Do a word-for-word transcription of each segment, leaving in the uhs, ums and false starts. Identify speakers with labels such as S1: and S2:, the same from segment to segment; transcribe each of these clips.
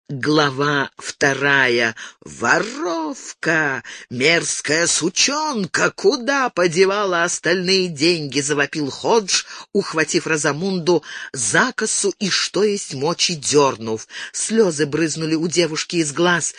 S1: Глава вторая. «Воровка! Мерзкая сучонка! Куда подевала остальные деньги?» — завопил Ходж, ухватив Розамунду за косу и что есть мочи дернув. Слезы брызнули у девушки из глаз.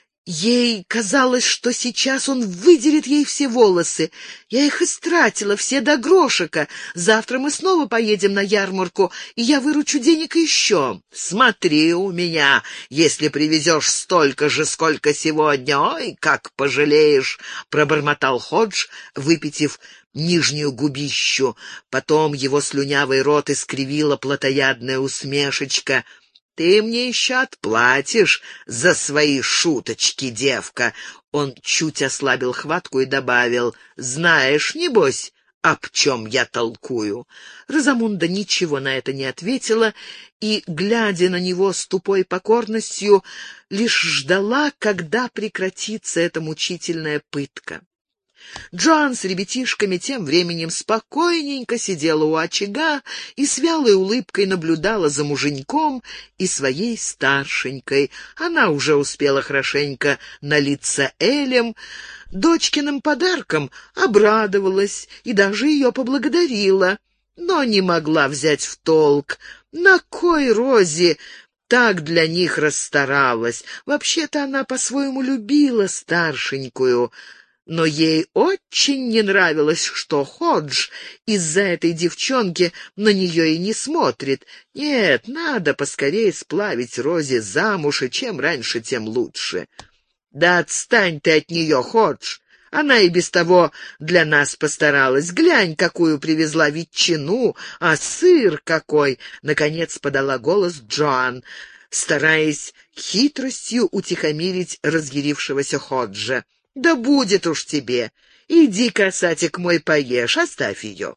S1: Ей казалось, что сейчас он выдерет ей все волосы. «Я их истратила, все до грошика. Завтра мы снова поедем на ярмарку, и я выручу денег еще. Смотри у меня, если привезешь столько же, сколько сегодня, ой, как пожалеешь!» — пробормотал Ходж, выпитив нижнюю губищу. Потом его слюнявый рот искривила плотоядная усмешечка. «Ты мне еще отплатишь за свои шуточки, девка!» Он чуть ослабил хватку и добавил: «Знаешь, небось, об чем я толкую?» Розамунда ничего на это не ответила и, глядя на него с тупой покорностью, лишь ждала, когда прекратится эта мучительная пытка. Джоан с ребятишками тем временем спокойненько сидела у очага и с вялой улыбкой наблюдала за муженьком и своей старшенькой. Она уже успела хорошенько налиться элем, дочкиным подарком обрадовалась и даже ее поблагодарила, но не могла взять в толк, на кой Рози так для них расстаралась. Вообще-то она по-своему любила старшенькую, но ей очень не нравилось, что Ходж из-за этой девчонки на нее и не смотрит. Нет, надо поскорее сплавить Рози замуж, и чем раньше, тем лучше. «Да отстань ты от нее, Ходж! Она и без того для нас постаралась. Глянь, какую привезла ветчину, а сыр какой!» Наконец подала голос Джоан, стараясь хитростью утихомирить разъярившегося Ходжа. «Да будет уж тебе! Иди, касатик мой, поешь, оставь ее!»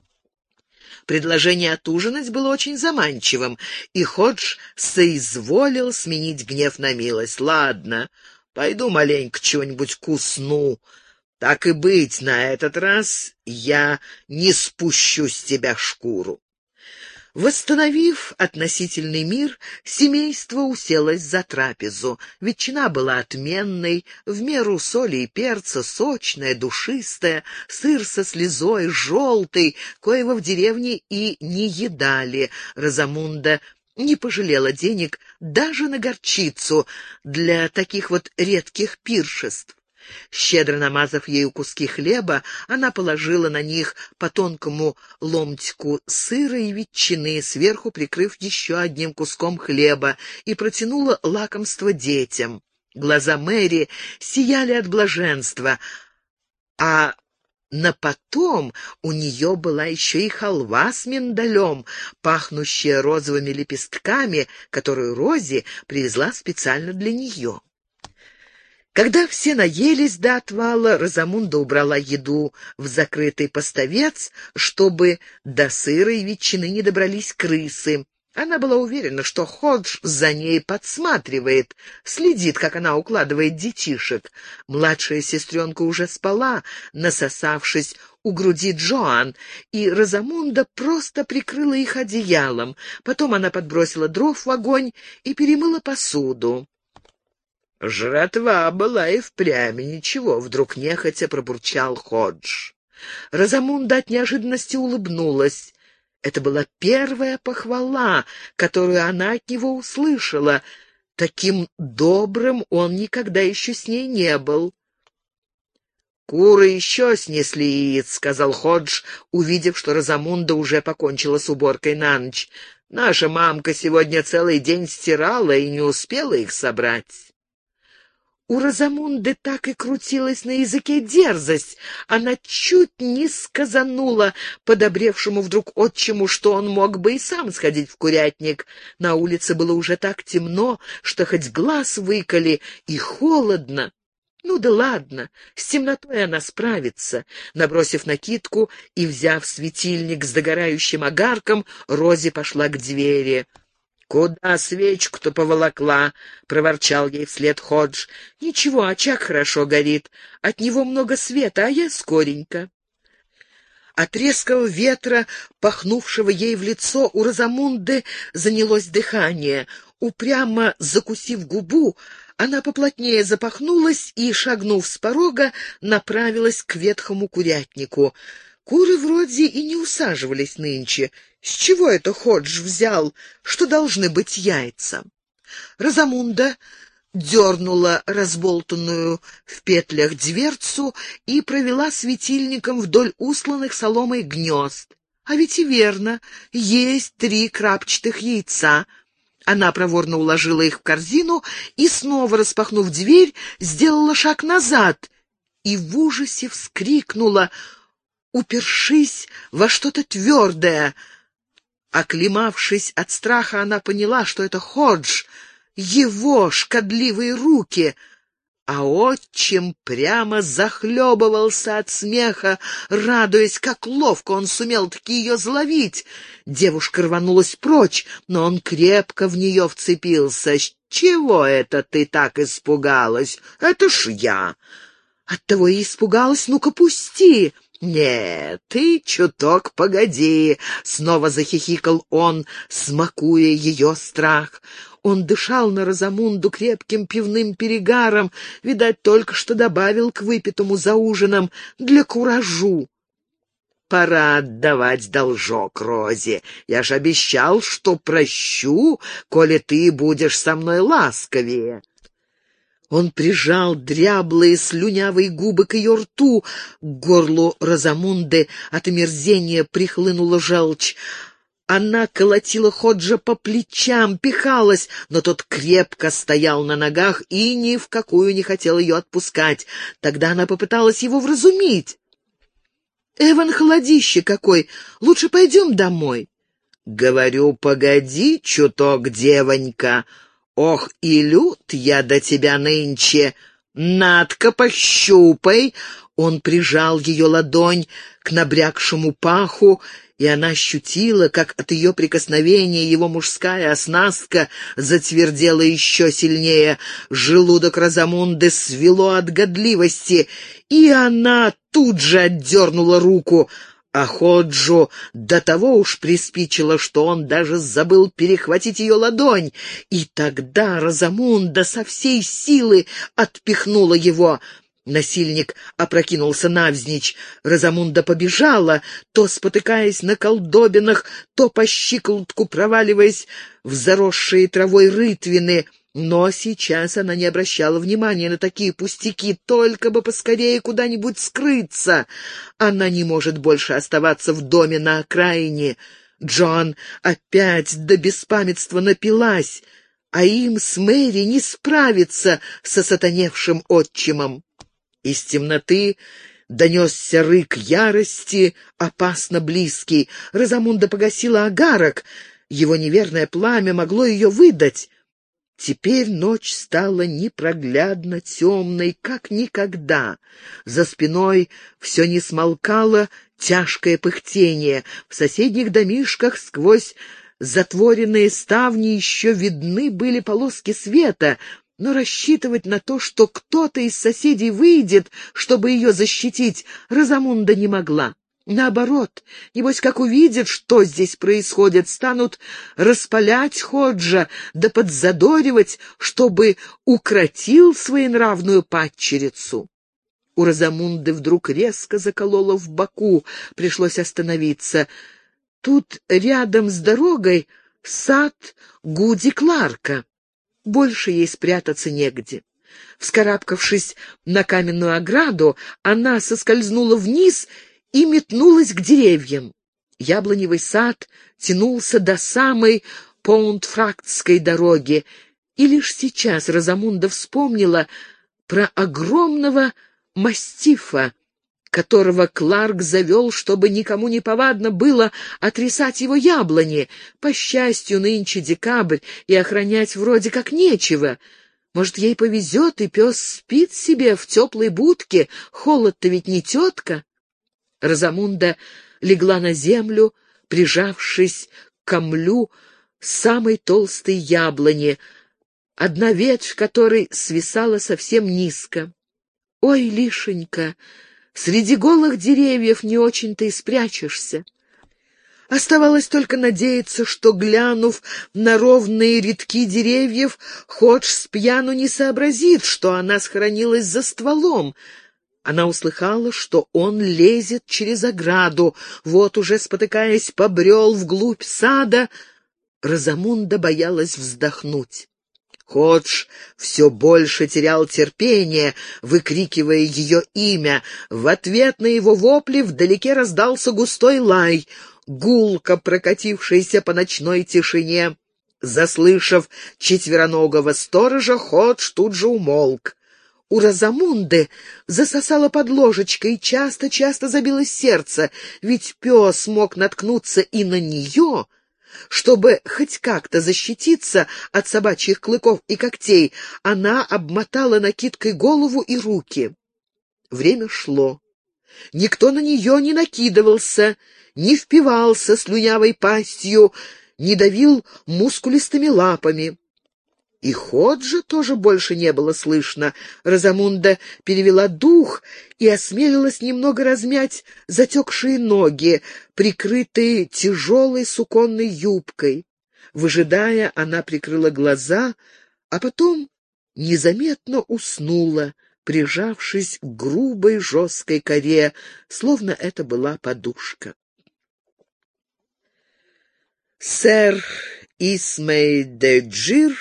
S1: Предложение отужинать было очень заманчивым, и Ходж соизволил сменить гнев на милость. «Ладно, пойду маленько чего-нибудь кусну. Так и быть, на этот раз я не спущу с тебя шкуру». Восстановив относительный мир, семейство уселось за трапезу. Ветчина была отменной, в меру соли и перца, сочная, душистая, сыр со слезой, желтый, коего в деревне и не едали. Розамунда не пожалела денег даже на горчицу для таких вот редких пиршеств. Щедро намазав ею куски хлеба, она положила на них по тонкому ломтику сыра и ветчины, сверху прикрыв еще одним куском хлеба, и протянула лакомство детям. Глаза Мэри сияли от блаженства, а на потом у нее была еще и халва с миндалем, пахнущая розовыми лепестками, которую Рози привезла специально для нее. Когда все наелись до отвала, Розамунда убрала еду в закрытый поставец, чтобы до сыра и ветчины не добрались крысы. Она была уверена, что Ходж за ней подсматривает, следит, как она укладывает детишек. Младшая сестренка уже спала, насосавшись у груди Джоан, и Розамунда просто прикрыла их одеялом. Потом она подбросила дров в огонь и перемыла посуду. «Жратва была и впрямь ничего», — вдруг нехотя пробурчал Ходж. Розамунда от неожиданности улыбнулась. Это была первая похвала, которую она от него услышала. Таким добрым он никогда еще с ней не был. «Куры еще снесли яиц», — сказал Ходж, увидев, что Розамунда уже покончила с уборкой на ночь. «Наша мамка сегодня целый день стирала и не успела их собрать». У Розамунды так и крутилась на языке дерзость. Она чуть не сказанула подобревшему вдруг отчиму, что он мог бы и сам сходить в курятник. На улице было уже так темно, что хоть глаз выколи, и холодно. Ну да ладно, с темнотой она справится. Набросив накидку и взяв светильник с догорающим огарком, Рози пошла к двери. «Куда свечку-то поволокла?» — проворчал ей вслед Ходж. «Ничего, очаг хорошо горит. От него много света, а я скоренько». От резкого ветра, пахнувшего ей в лицо, у Розамунды занялось дыхание. Упрямо закусив губу, она поплотнее запахнулась и, шагнув с порога, направилась к ветхому курятнику. Куры вроде и не усаживались нынче. С чего это Ходж взял, что должны быть яйца? Розамунда дернула разболтанную в петлях дверцу и провела светильником вдоль устланных соломой гнезд. А ведь и верно, есть три крапчатых яйца. Она проворно уложила их в корзину и, снова распахнув дверь, сделала шаг назад и в ужасе вскрикнула, упершись во что-то твердое. Оклемавшись от страха, она поняла, что это Ходж, его шкодливые руки, а отчим прямо захлебывался от смеха, радуясь, как ловко он сумел-таки ее заловить. Девушка рванулась прочь, но он крепко в нее вцепился. «С чего это ты так испугалась? Это ж я!» «Оттого и испугалась. Ну-ка, пусти!» «Нет, ты чуток погоди!» — снова захихикал он, смакуя ее страх. Он дышал на Розамунду крепким пивным перегаром, видать, только что добавил к выпитому за ужином для куражу. «Пора отдавать должок Розе. Я ж обещал, что прощу, коли ты будешь со мной ласковее». Он прижал дряблые слюнявые губы к ее рту. К горлу Розамунды от омерзения прихлынула желчь. Она колотила Ходжа по плечам, пихалась, но тот крепко стоял на ногах и ни в какую не хотел ее отпускать. Тогда она попыталась его вразумить. «Эван, холодище какой! Лучше пойдем домой». «Говорю, погоди чуток, девонька. Ох, и лют я до тебя нынче! Надка, пощупай!» Он прижал ее ладонь к набрякшему паху, и она ощутила, как от ее прикосновения его мужская оснастка затвердела еще сильнее. Желудок Розамунды свело от годливости, и она тут же отдернула руку. А Ходжу до того уж приспичило, что он даже забыл перехватить ее ладонь, и тогда Розамунда со всей силы отпихнула его. Насильник опрокинулся навзничь. Розамунда побежала, то спотыкаясь на колдобинах, то по щиколотку проваливаясь в заросшие травой рытвины. Но сейчас она не обращала внимания на такие пустяки, только бы поскорее куда-нибудь скрыться. Она не может больше оставаться в доме на окраине. Джон опять до беспамятства напилась, а им с Мэри не справиться со сатаневшим отчимом. Из темноты донесся рык ярости, опасно близкий. Розамунда погасила огарок. Его неверное пламя могло ее выдать. Теперь ночь стала непроглядно темной, как никогда. За спиной все не смолкало тяжкое пыхтение. В соседних домишках сквозь затворенные ставни еще видны были полоски света, но рассчитывать на то, что кто-то из соседей выйдет, чтобы ее защитить, Розамунда не могла. Наоборот, небось, как увидят, что здесь происходит, станут распалять Ходжа да подзадоривать, чтобы укротил своенравную падчерицу. У Розамунды вдруг резко закололо в боку, пришлось остановиться. Тут рядом с дорогой сад Гуди Кларка. Больше ей спрятаться негде. Вскарабкавшись на каменную ограду, она соскользнула вниз и метнулась к деревьям. Яблоневый сад тянулся до самой Поунтфрактской дороги, и лишь сейчас Розамунда вспомнила про огромного мастифа, которого Кларк завел, чтобы никому не повадно было отрисать его яблони. По счастью, нынче декабрь, и охранять вроде как нечего. Может, ей повезет, и пес спит себе в теплой будке, холод-то ведь не тетка. Розамунда легла на землю, прижавшись к камлю самой толстой яблони, одна ветвь которой свисала совсем низко. «Ой, лишенька, среди голых деревьев не очень-то и спрячешься». Оставалось только надеяться, что, глянув на ровные рядки деревьев, Ходж с пьяну не сообразит, что она схоронилась за стволом. Она услыхала, что он лезет через ограду, вот уже, спотыкаясь, побрел вглубь сада. Розамунда боялась вздохнуть. Ходж все больше терял терпение, выкрикивая ее имя. В ответ на его вопли вдалеке раздался густой лай, гулко прокатившийся по ночной тишине. Заслышав четвероногого сторожа, Ходж тут же умолк. У Розамунды засосало под ложечкой, часто-часто забилось сердце, ведь пес мог наткнуться и на нее. Чтобы хоть как-то защититься от собачьих клыков и когтей, она обмотала накидкой голову и руки. Время шло. Никто на нее не накидывался, не впивался слюнявой пастью, не давил мускулистыми лапами. И Ходжа тоже больше не было слышно. Розамунда перевела дух и осмелилась немного размять затекшие ноги, прикрытые тяжелой суконной юбкой. Выжидая, она прикрыла глаза, а потом незаметно уснула, прижавшись к грубой жесткой коре, словно это была подушка. Сэр Исмей де Джир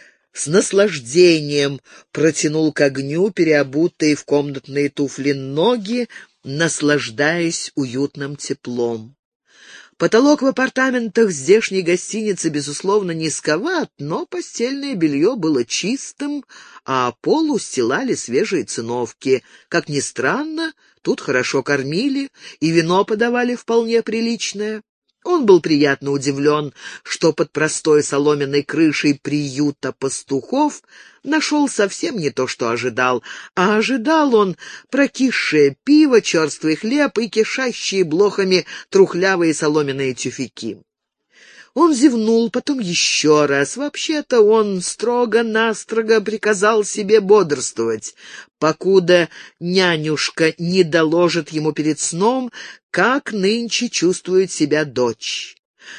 S1: с наслаждением протянул к огню переобутые в комнатные туфли ноги, наслаждаясь уютным теплом. Потолок в апартаментах здешней гостиницы, безусловно, низковат, но постельное белье было чистым, а пол устилали свежие циновки. Как ни странно, тут хорошо кормили, и вино подавали вполне приличное. Он был приятно удивлен, что под простой соломенной крышей приюта пастухов нашел совсем не то, что ожидал, а ожидал он прокисшее пиво, черствый хлеб и кишащие блохами трухлявые соломенные тюфяки. Он зевнул, потом еще раз. Вообще-то он строго-настрого приказал себе бодрствовать, покуда нянюшка не доложит ему перед сном, как нынче чувствует себя дочь.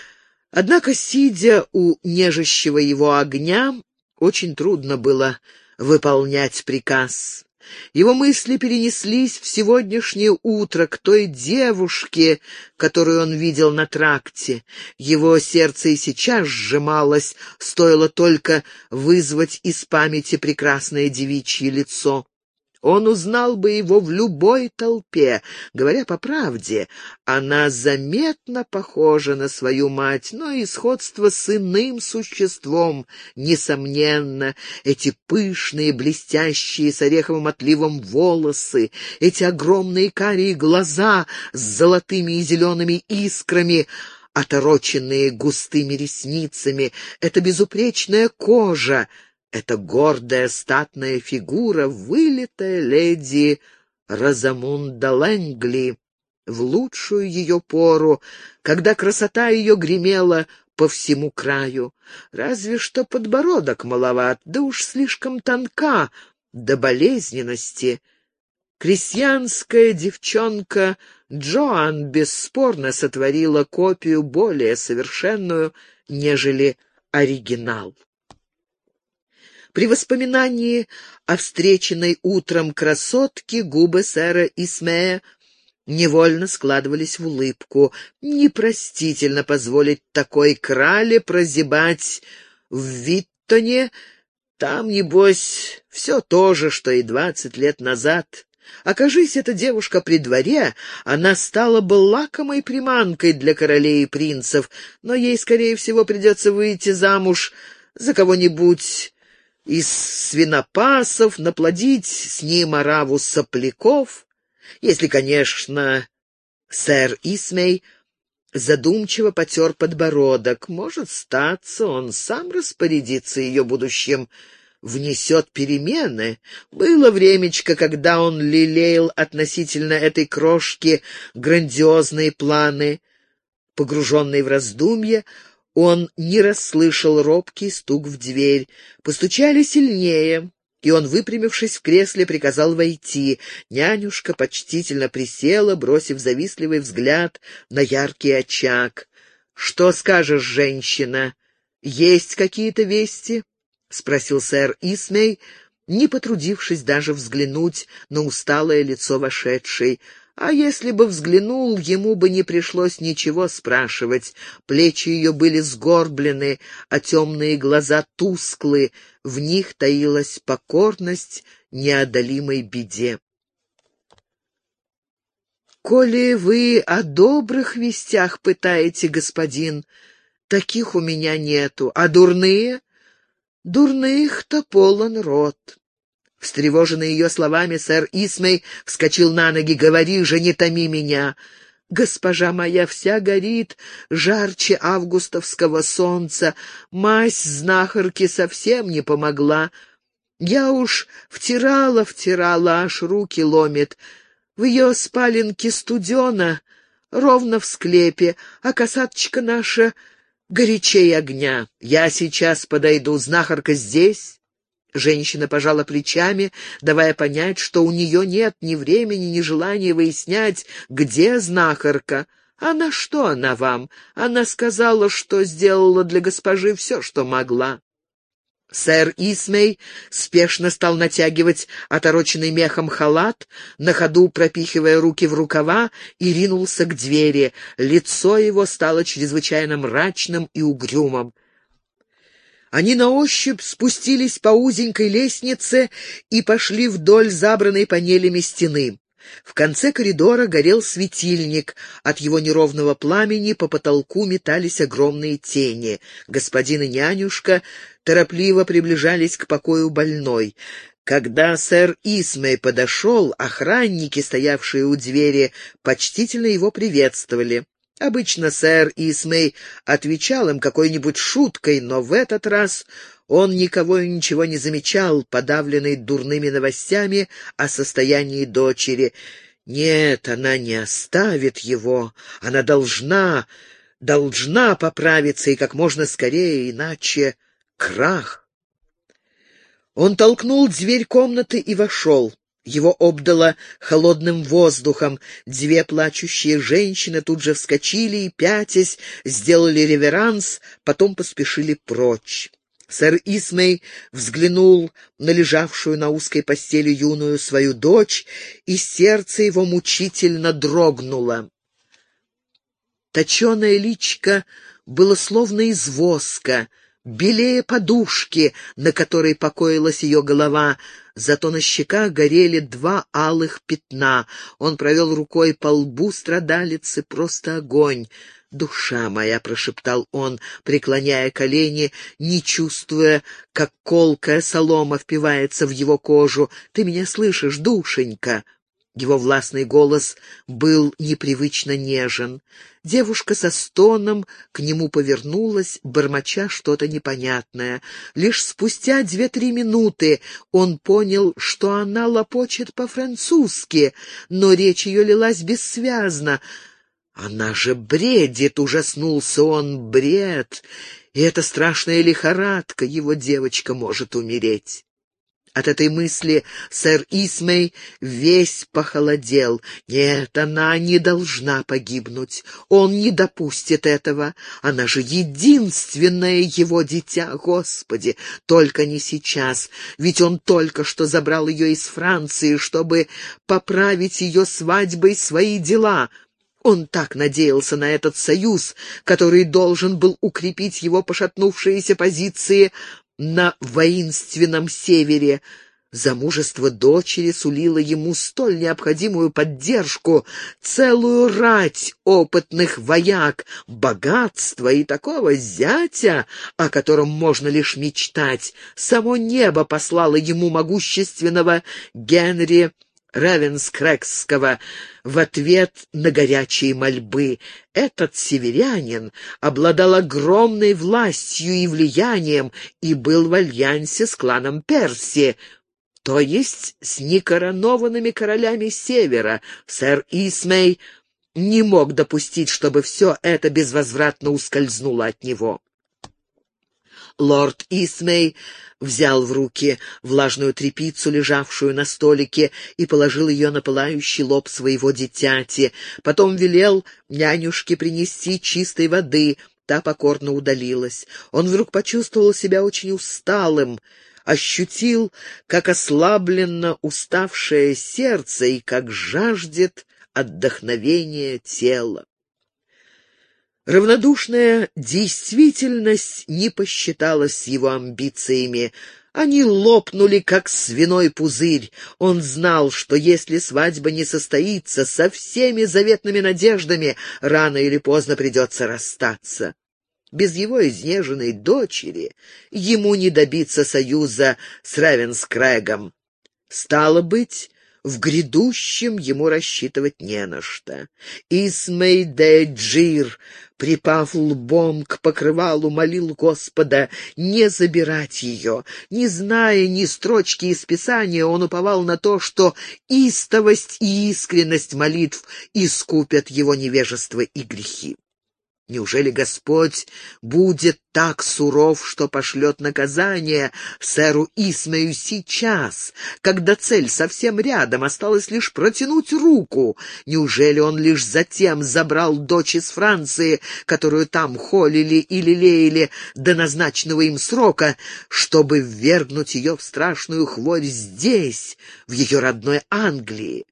S1: Однако, сидя у нежащего его огня, очень трудно было выполнять приказ. Его мысли перенеслись в сегодняшнее утро к той девушке, которую он видел на тракте. Его сердце и сейчас сжималось, стоило только вызвать из памяти прекрасное девичье лицо. Он узнал бы его в любой толпе. Говоря по правде, она заметно похожа на свою мать, но и сходство с иным существом, несомненно. Эти пышные, блестящие, с ореховым отливом волосы, эти огромные карие глаза с золотыми и зелеными искрами, отороченные густыми ресницами, эта безупречная кожа, эта гордая статная фигура, вылитая леди Розамунда Лэнгли в лучшую ее пору, когда красота ее гремела по всему краю. Разве что подбородок маловат, да уж слишком тонка до болезненности. Крестьянская девчонка Джоан бесспорно сотворила копию более совершенную, нежели оригинал. При воспоминании о встреченной утром красотке губы сэра Исмея невольно складывались в улыбку. Непростительно позволить такой крале прозябать в Виттоне. Там, небось, все то же, что и двадцать лет назад. Окажись эта девушка при дворе, она стала бы лакомой приманкой для королей и принцев, но ей, скорее всего, придется выйти замуж за кого-нибудь из свинопасов, наплодить с ним ораву сопляков, если, конечно, сэр Исмей задумчиво потер подбородок. Может статься, он сам распорядится ее будущим, внесет перемены. Было времечко, когда он лелеял относительно этой крошки грандиозные планы. Погруженный в раздумья, он не расслышал робкий стук в дверь. Постучали сильнее, и он, выпрямившись в кресле, приказал войти. Нянюшка почтительно присела, бросив завистливый взгляд на яркий очаг. «Что скажешь, женщина? Есть какие-то вести?» — спросил сэр Исмей, не потрудившись даже взглянуть на усталое лицо вошедшей. А если бы взглянул, ему бы не пришлось ничего спрашивать. Плечи ее были сгорблены, а темные глаза тусклы, в них таилась покорность неодолимой беде. «Коли вы о добрых вестях пытаете, господин, таких у меня нету, а дурные? Дурных-то полон рот». Встревоженный ее словами, сэр Исмей вскочил на ноги. «Говори же, не томи меня! Госпожа моя вся горит жарче августовского солнца, мазь знахарки совсем не помогла. Я уж втирала, втирала, аж руки ломит. В ее спаленке студена, ровно в склепе, а косаточка наша горячей огня. Я сейчас подойду, знахарка здесь?» Женщина пожала плечами, давая понять, что у нее нет ни времени, ни желания выяснять, где знахарка. «А на что она вам? Она сказала, что сделала для госпожи все, что могла». Сэр Исмей спешно стал натягивать отороченный мехом халат, на ходу пропихивая руки в рукава, и ринулся к двери. Лицо его стало чрезвычайно мрачным и угрюмым. Они на ощупь спустились по узенькой лестнице и пошли вдоль забранной панелями стены. В конце коридора горел светильник. От его неровного пламени по потолку метались огромные тени. Господин и нянюшка торопливо приближались к покою больной. Когда сэр Исмей подошел, охранники, стоявшие у двери, почтительно его приветствовали. Обычно сэр Исмей отвечал им какой-нибудь шуткой, но в этот раз он никого и ничего не замечал, подавленный дурными новостями о состоянии дочери. Нет, она не оставит его. Она должна, должна поправиться и как можно скорее, иначе крах. Он толкнул дверь комнаты и вошел. Его обдало холодным воздухом. Две плачущие женщины тут же вскочили и, пятясь, сделали реверанс, потом поспешили прочь. Сэр Исмей взглянул на лежавшую на узкой постели юную свою дочь, и сердце его мучительно дрогнуло. Точеное личико было словно из воска, белее подушки, на которой покоилась ее голова, зато на щеках горели два алых пятна. Он провел рукой по лбу страдалицы, просто огонь. «Душа моя», — прошептал он, преклоняя колени, не чувствуя, как колкая солома впивается в его кожу. «Ты меня слышишь, душенька?» Его властный голос был непривычно нежен. Девушка со стоном к нему повернулась, бормоча что-то непонятное. Лишь спустя две-три минуты он понял, что она лопочет по-французски, но речь ее лилась бессвязно. «Она же бредит!» — ужаснулся он. «Бред! И эта страшная лихорадка, его девочка может умереть!» От этой мысли сэр Исмей весь похолодел. Нет, она не должна погибнуть. Он не допустит этого. Она же единственное его дитя. Господи, только не сейчас. Ведь он только что забрал ее из Франции, чтобы поправить ее свадьбой свои дела. Он так надеялся на этот союз, который должен был укрепить его пошатнувшиеся позиции на воинственном севере. Замужество дочери сулило ему столь необходимую поддержку, целую рать опытных вояк, богатство и такого зятя, о котором можно лишь мечтать. Само небо послало ему могущественного Генри Равенскрэгского в ответ на горячие мольбы. Этот северянин обладал огромной властью и влиянием и был в альянсе с кланом Перси, то есть с некоронованными королями Севера. Сэр Исмей не мог допустить, чтобы все это безвозвратно ускользнуло от него. Лорд Исмей взял в руки влажную тряпицу, лежавшую на столике, и положил ее на пылающий лоб своего дитяти. Потом велел нянюшке принести чистой воды. Та покорно удалилась. Он вдруг почувствовал себя очень усталым, ощутил, как ослабленно уставшее сердце и как жаждет отдохновения тело. Равнодушная действительность не посчиталась с его амбициями. Они лопнули, как свиной пузырь. Он знал, что если свадьба не состоится, со всеми заветными надеждами рано или поздно придется расстаться. Без его изнеженной дочери ему не добиться союза с Равенскрэгом. Стало быть, в грядущем ему рассчитывать не на что. Исмей де Джир, припав лбом к покрывалу, молил Господа не забирать ее. Не зная ни строчки из Писания, он уповал на то, что истовость и искренность молитв искупят его невежество и грехи. Неужели Господь будет так суров, что пошлет наказание сэру Исмею сейчас, когда цель совсем рядом, осталось лишь протянуть руку? Неужели он лишь затем забрал дочь из Франции, которую там холили и лелеяли до назначенного им срока, чтобы ввергнуть ее в страшную хворь здесь, в ее родной Англии?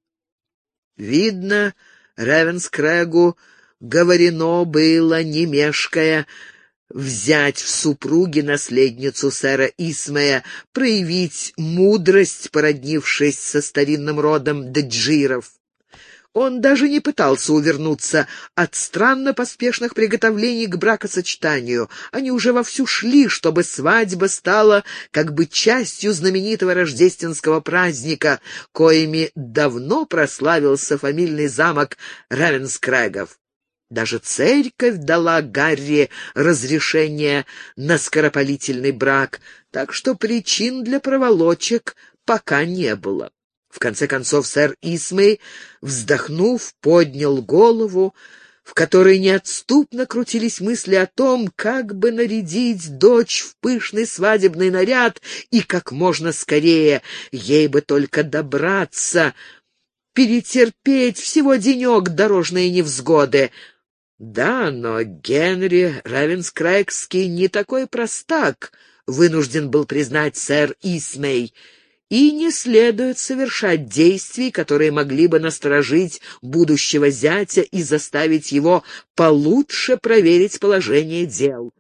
S1: Видно, Равенскрэгу говорено было, не мешкая, взять в супруги наследницу сэра Исмея, проявить мудрость, породнившись со старинным родом Деджиров. Он даже не пытался увернуться от странно поспешных приготовлений к бракосочетанию. Они уже вовсю шли, чтобы свадьба стала как бы частью знаменитого рождественского праздника, коими давно прославился фамильный замок Равенскрэгов. Даже церковь дала Гарри разрешение на скоропалительный брак, так что причин для проволочек пока не было. В конце концов сэр Исмей, вздохнув, поднял голову, в которой неотступно крутились мысли о том, как бы нарядить дочь в пышный свадебный наряд и как можно скорее, ей бы только добраться, перетерпеть всего денек дорожные невзгоды. Да, но Генри Равенскрэгский не такой простак, вынужден был признать сэр Исмей, и не следует совершать действий, которые могли бы насторожить будущего зятя и заставить его получше проверить положение дел.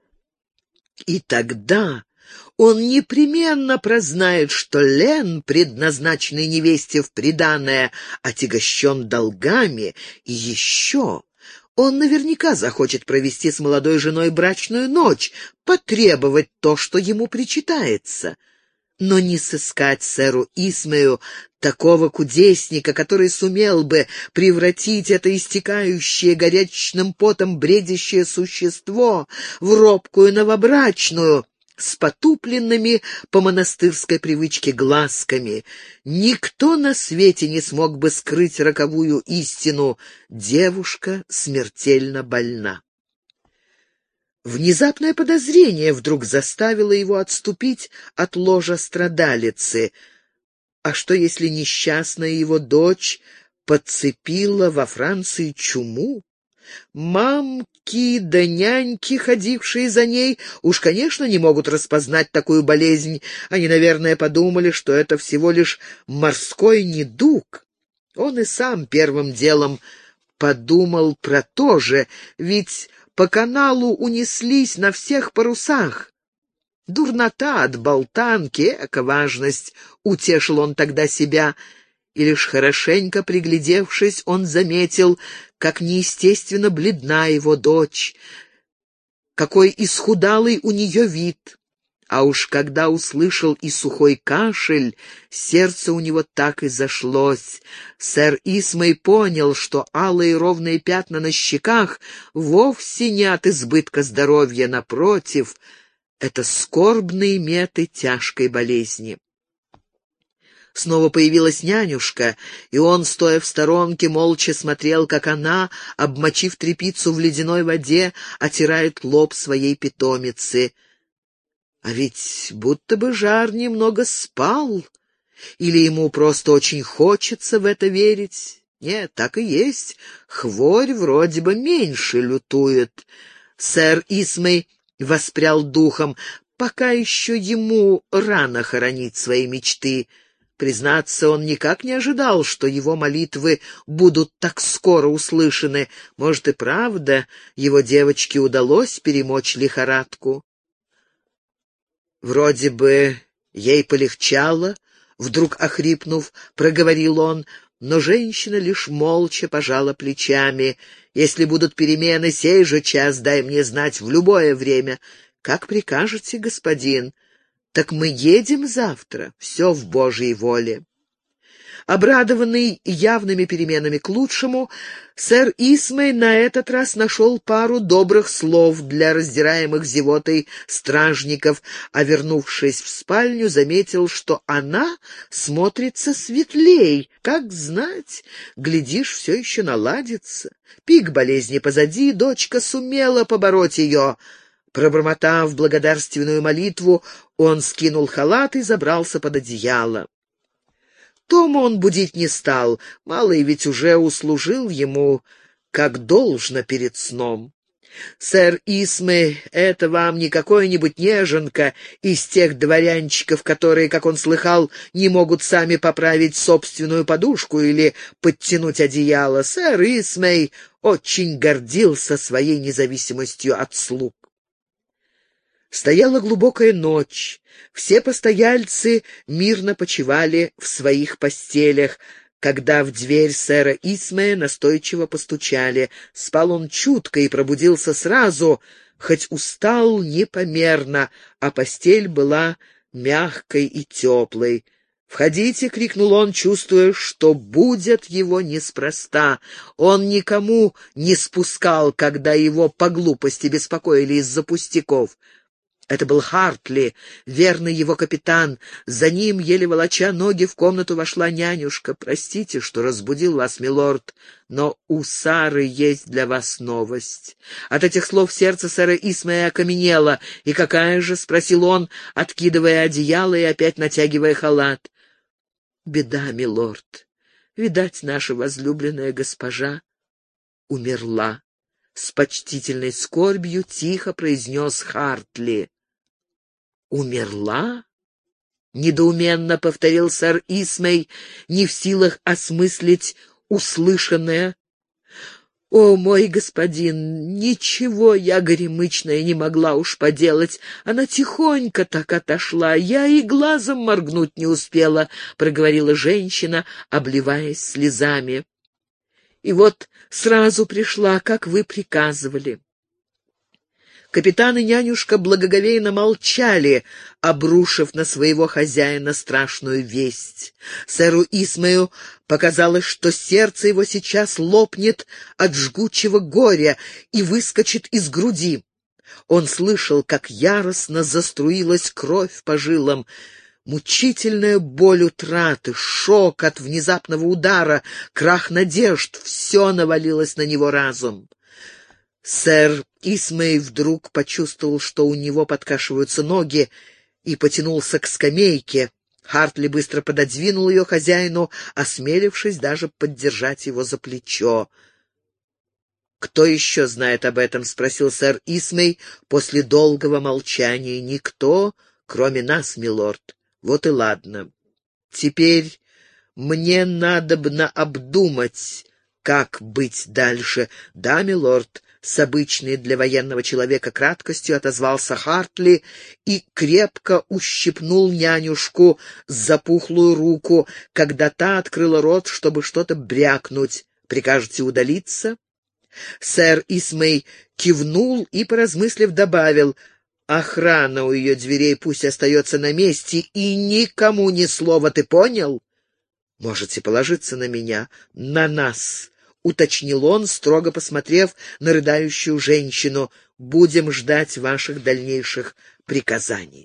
S1: И тогда он непременно прознает, что Лен, предназначенный невесте в приданое, отягощен долгами, и еще... Он наверняка захочет провести с молодой женой брачную ночь, потребовать то, что ему причитается. Но не сыскать сэру Исмею такого кудесника, который сумел бы превратить это истекающее горячным потом бредящее существо в робкую новобрачную, с потупленными по монастырской привычке глазками. Никто на свете не смог бы скрыть роковую истину: девушка смертельно больна. Внезапное подозрение вдруг заставило его отступить от ложа страдалицы. А что, если несчастная его дочь подцепила во Франции чуму? Мамки да няньки, ходившие за ней, уж, конечно, не могут распознать такую болезнь. Они, наверное, подумали, что это всего лишь морской недуг. Он и сам первым делом подумал про то же, ведь по каналу унеслись на всех парусах. Дурнота от болтанки, эка важность, утешил он тогда себя, и лишь хорошенько приглядевшись, он заметил, как неестественно бледна его дочь, какой исхудалый у нее вид. А уж когда услышал и сухой кашель, сердце у него так и зашлось. Сэр Исмей понял, что алые ровные пятна на щеках вовсе не от избытка здоровья, напротив, это скорбные меты тяжкой болезни. Снова появилась нянюшка, и он, стоя в сторонке, молча смотрел, как она, обмочив тряпицу в ледяной воде, отирает лоб своей питомицы. А ведь будто бы Жар немного спал, или ему просто очень хочется в это верить. Нет, так и есть. Хворь вроде бы меньше лютует. Сэр Исмей воспрял духом. Пока еще ему рано хоронить свои мечты. Признаться, он никак не ожидал, что его молитвы будут так скоро услышаны. Может, и правда, его девочке удалось перемочь лихорадку. Вроде бы ей полегчало, вдруг охрипнув, проговорил он, но женщина лишь молча пожала плечами. «Если будут перемены, сей же час дай мне знать в любое время. Как прикажете, господин? Так мы едем завтра, все в Божьей воле». Обрадованный явными переменами к лучшему, сэр Исмей на этот раз нашел пару добрых слов для раздираемых зевотой стражников, а, вернувшись в спальню, заметил, что она смотрится светлей. Как знать, глядишь, все еще наладится. Пик болезни позади, дочка сумела побороть ее. Пробормотав благодарственную молитву, он скинул халат и забрался под одеяло. Тома он будить не стал, малый ведь уже услужил ему как должно перед сном. Сэр Исмей — это вам не какой-нибудь неженка из тех дворянчиков, которые, как он слыхал, не могут сами поправить собственную подушку или подтянуть одеяло. Сэр Исмей очень гордился своей независимостью от слуг. Стояла глубокая ночь. Все постояльцы мирно почивали в своих постелях, когда в дверь сэра Исмея настойчиво постучали. Спал он чутко и пробудился сразу, хоть устал непомерно, а постель была мягкой и теплой. «Входите!» — крикнул он, чувствуя, что будет его неспроста. Он никому не спускал, когда его по глупости беспокоили из-за пустяков. Это был Хартли, верный его капитан. За ним, еле волоча ноги, в комнату вошла нянюшка. «Простите, что разбудил вас, милорд, но у Сары есть для вас новость». От этих слов сердце сэра Исмея окаменело. «И какая же?» — спросил он, откидывая одеяло и опять натягивая халат. «Беда, милорд. Видать, наша возлюбленная госпожа умерла». С почтительной скорбью тихо произнес Хартли. «Умерла?» — недоуменно повторил сэр Исмей, не в силах осмыслить услышанное. «О, мой господин, ничего я горемычная не могла уж поделать. Она тихонько так отошла, я и глазом моргнуть не успела», — проговорила женщина, обливаясь слезами. «И вот сразу пришла, как вы приказывали». Капитан и нянюшка благоговейно молчали, обрушив на своего хозяина страшную весть. Сэру Исмею показалось, что сердце его сейчас лопнет от жгучего горя и выскочит из груди. Он слышал, как яростно заструилась кровь по жилам. Мучительная боль утраты, шок от внезапного удара, крах надежд — все навалилось на него разом. Сэр Исмей вдруг почувствовал, что у него подкашиваются ноги, и потянулся к скамейке. Хартли быстро пододвинул ее хозяину, осмелившись даже поддержать его за плечо. «Кто еще знает об этом?» — спросил сэр Исмей после долгого молчания. «Никто, кроме нас, милорд». «Вот и ладно. Теперь мне надобно обдумать, как быть дальше». «Да, милорд», — с обычной для военного человека краткостью отозвался Хартли и крепко ущипнул нянюшку за пухлую руку, когда та открыла рот, чтобы что-то брякнуть. «Прикажете удалиться?» Сэр Исмей кивнул и, поразмыслив, добавил: «Охрана у ее дверей пусть остается на месте, и никому ни слова, ты понял?» «Можете положиться на меня, на нас», — уточнил он, строго посмотрев на рыдающую женщину. «Будем ждать ваших дальнейших приказаний».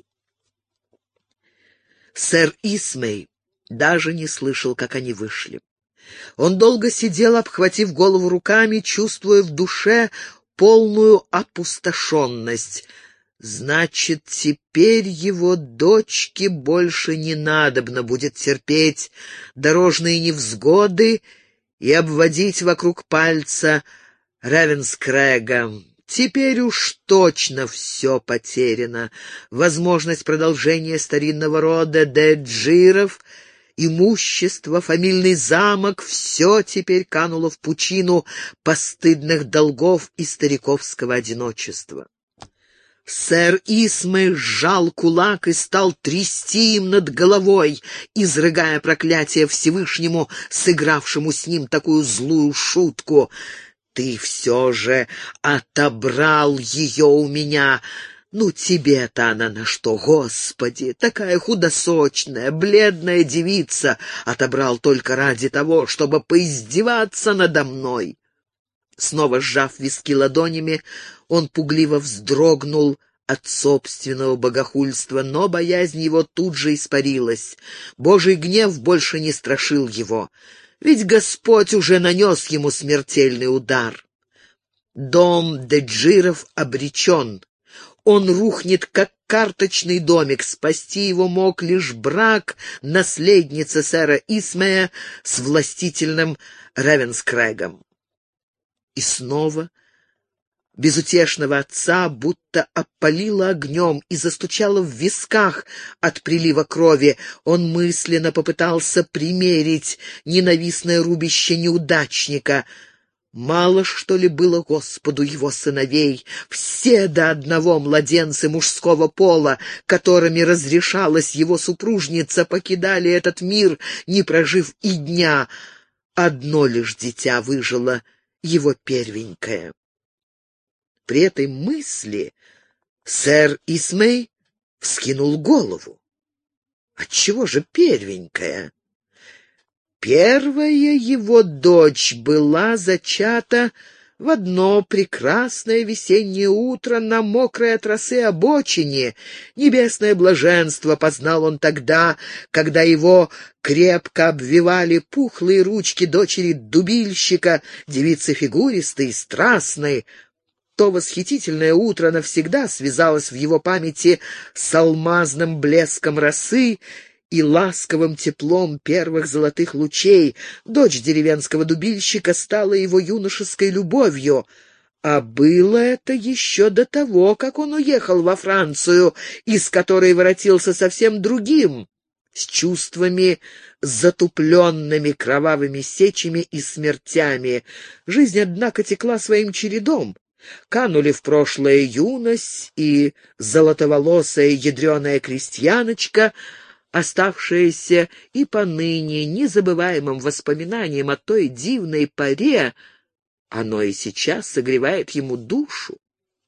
S1: Сэр Исмей даже не слышал, как они вышли. Он долго сидел, обхватив голову руками, чувствуя в душе полную опустошенность. Значит, теперь его дочке больше не надобно будет терпеть дорожные невзгоды и обводить вокруг пальца Равенскрэга. Теперь уж точно все потеряно. Возможность продолжения старинного рода де Джиров, имущество, фамильный замок — все теперь кануло в пучину постыдных долгов и стариковского одиночества. Сэр Исмей сжал кулак и стал трясти им над головой, изрыгая проклятие Всевышнему, сыгравшему с ним такую злую шутку. «Ты все же отобрал ее у меня. Ну, тебе-то она на что, Господи! Такая худосочная, бледная девица. Отобрал только ради того, чтобы поиздеваться надо мной». Снова сжав виски ладонями, он пугливо вздрогнул от собственного богохульства, но боязнь его тут же испарилась. Божий гнев больше не страшил его, ведь Господь уже нанес ему смертельный удар. Дом де Джиров обречен. Он рухнет, как карточный домик. Спасти его мог лишь брак наследницы сэра Исмея с властительным Равенскрэгом. И снова безутешного отца будто опалило огнем и застучало в висках от прилива крови. Он мысленно попытался примерить ненавистное рубище неудачника. Мало, что ли, было Господу его сыновей, все до одного младенцы мужского пола, которыми разрешалась его супружница, покидали этот мир, не прожив и дня. Одно лишь дитя выжило — его первенькая. При этой мысли сэр Исмей вскинул голову. Отчего же первенькая? Первая его дочь была зачата в одно прекрасное весеннее утро на мокрой от росы обочине. Небесное блаженство познал он тогда, когда его крепко обвивали пухлые ручки дочери дубильщика, девицы фигуристой и страстной. То восхитительное утро навсегда связалось в его памяти с алмазным блеском росы и ласковым теплом первых золотых лучей. Дочь деревенского дубильщика стала его юношеской любовью, а было это еще до того, как он уехал во Францию, из которой воротился совсем другим, с чувствами затупленными кровавыми сечами и смертями. Жизнь, однако, текла своим чередом. Канули в прошлое юность и золотоволосая ядреная крестьяночка, оставшаяся и поныне незабываемым воспоминанием о той дивной поре. Оно и сейчас согревает ему душу.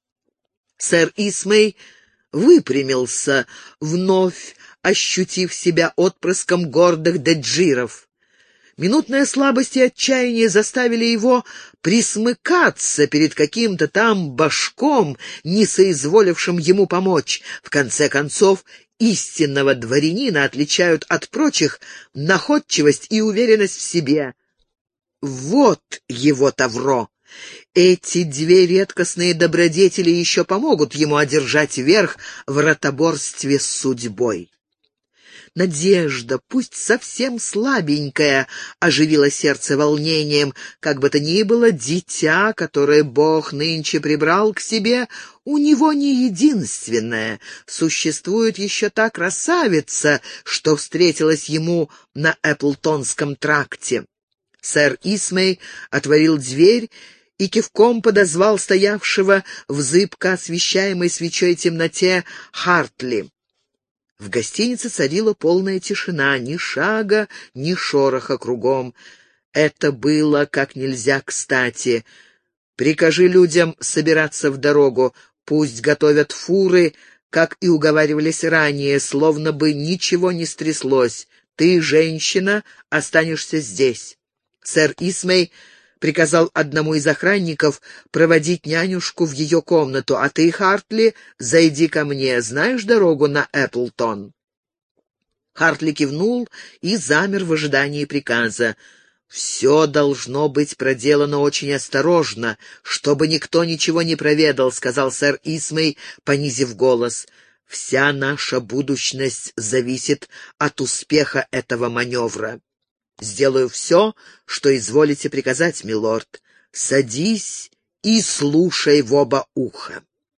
S1: Сэр Исмей выпрямился, вновь ощутив себя отпрыском гордых де Джиров. Минутная слабость и отчаяние заставили его присмыкаться перед каким-то там башком, не соизволившим ему помочь. В конце концов, истинного дворянина отличают от прочих находчивость и уверенность в себе. Вот его тавро. Эти две редкостные добродетели еще помогут ему одержать верх в ротоборстве с судьбой. Надежда, пусть совсем слабенькая, оживила сердце волнением. Как бы то ни было, дитя, которое Бог нынче прибрал к себе, у него не единственное. Существует еще та красавица, что встретилась ему на Эпплтонском тракте. Сэр Исмей отворил дверь и кивком подозвал стоявшего в зыбко освещаемой свечой темноте Хартли. В гостинице царила полная тишина, ни шага, ни шороха кругом. Это было как нельзя кстати. «Прикажи людям собираться в дорогу, пусть готовят фуры», как и уговаривались ранее, словно бы ничего не стряслось. «Ты, женщина, останешься здесь». Сэр Исмей приказал одному из охранников проводить нянюшку в ее комнату, а ты, Хартли, зайди ко мне, знаешь дорогу на Эпплтон?» Хартли кивнул и замер в ожидании приказа. «Все должно быть проделано очень осторожно, чтобы никто ничего не проведал», — сказал сэр Исмей, понизив голос. «Вся наша будущность зависит от успеха этого маневра. Сделаю все, что изволите приказать, милорд. Садись и слушай в оба уха».